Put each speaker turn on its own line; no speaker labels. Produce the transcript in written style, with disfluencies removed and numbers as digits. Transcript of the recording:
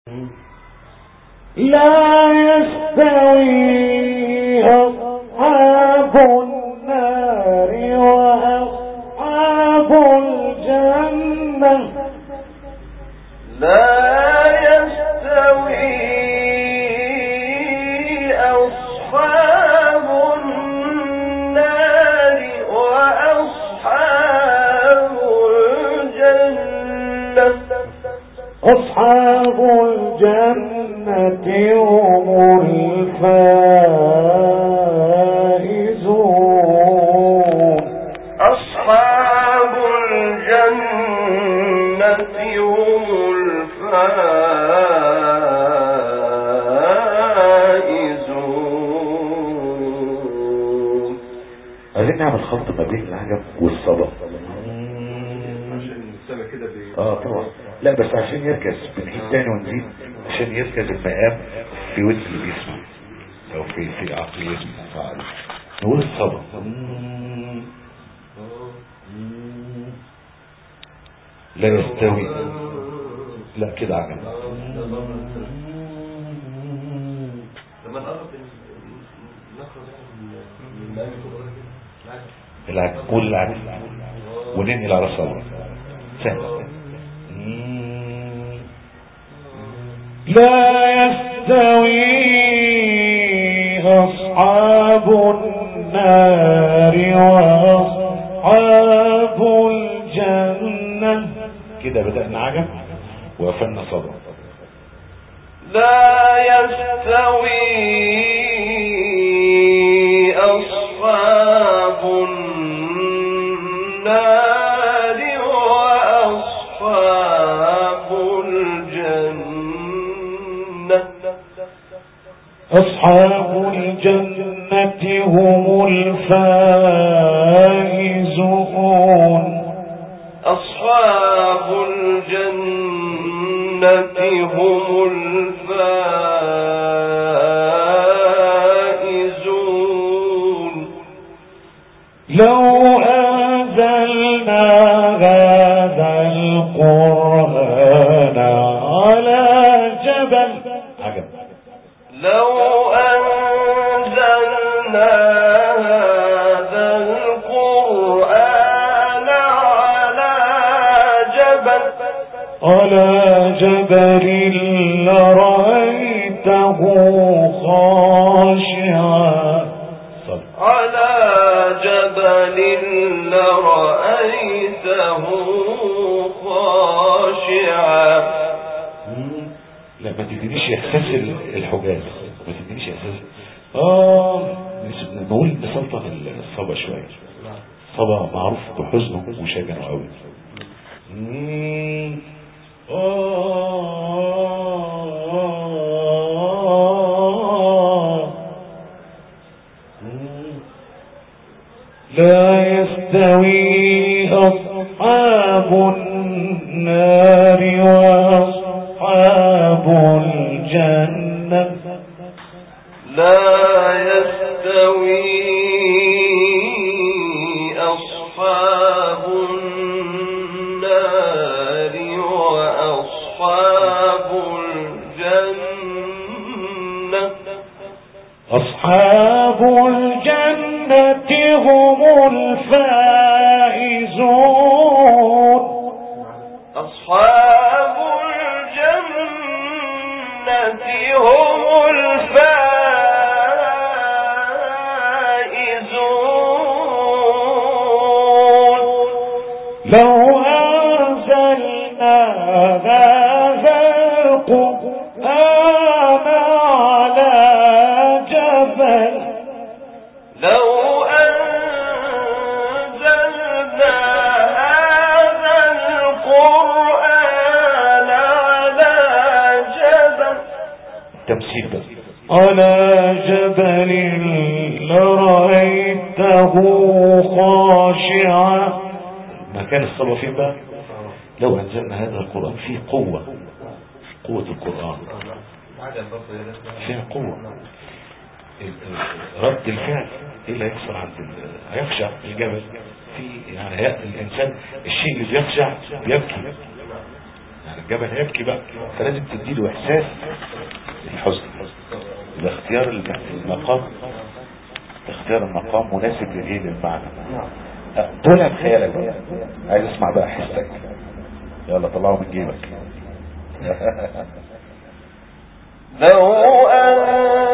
لا يستوي أصحاب النار وأصحاب الجنة.
لا يستوي أصحاب النار وأصحاب الجنة.
أصحاب الجنة هم الفائزون.
أصحاب الجنة هم الفائزون.
عايزين نعمل خلط ما بين العجب والصبا
عشان السما كده
طبعا. لا بس عشان يركز بنجيب تاني ونزيد عشان يركز المقام في ودن اللي بيسمع او في عقل يسمع. نقول الصبا لا يستوي. لا كده عجب.
لما نقرب
العجب قول العجب وننقل على صبا سهل.
لا يستوي أصحاب النار وأصحاب الجنة.
كده بدأنا عجب وقفلنا صبا.
لا يستوي أصحاب النار وأصحاب الجنة.
أصحاب الجنة هم الفائزون.
أصحاب الجنة هم الفائزون.
لو أنزلنا هذا القرآن على جبل.
عجب.
لو أنزلنا هذا القرآن على جبل
لرأيته خاشعا.
على جبل لرأيته خاشعا.
لا ما تدينيش احساس الحجاز، ما تدينيش احساس. نقول نسلطن الصبا شويه. صبا معروف بحزنه وشجنه قوي.
لا يستوي أصحاب النار وأصحاب الجنة.
لا يستوي أصحاب النار وأصحاب الجنة.
أصحاب الجنة هم الفائزون.
أصحاب الجنة هم الفائزون.
لو أنزلنا هذا القرآن على جبل.
لو أنزلنا هذا القرآن على جبل.
تمثيل بس.
على جبل لرأيته خاشعا.
مكان الصبا فين بقى؟ لو انزلنا هذا القرآن فيه قوة القرآن فيها قوة. رد الفعل ايه اللي هيحصل عند هيخشع الجبل في يعني الانسان الشيء اللي بيخشع بيبكي. يعني الجبل هيبكي بقى، فلازم تديله احساس الحزن. يبقى اختيار المقام مناسب للايه، للمعنى. طلع بخيالك بقى، عايز اسمع بقى حسك، يلا طلعه من جيبك.
لو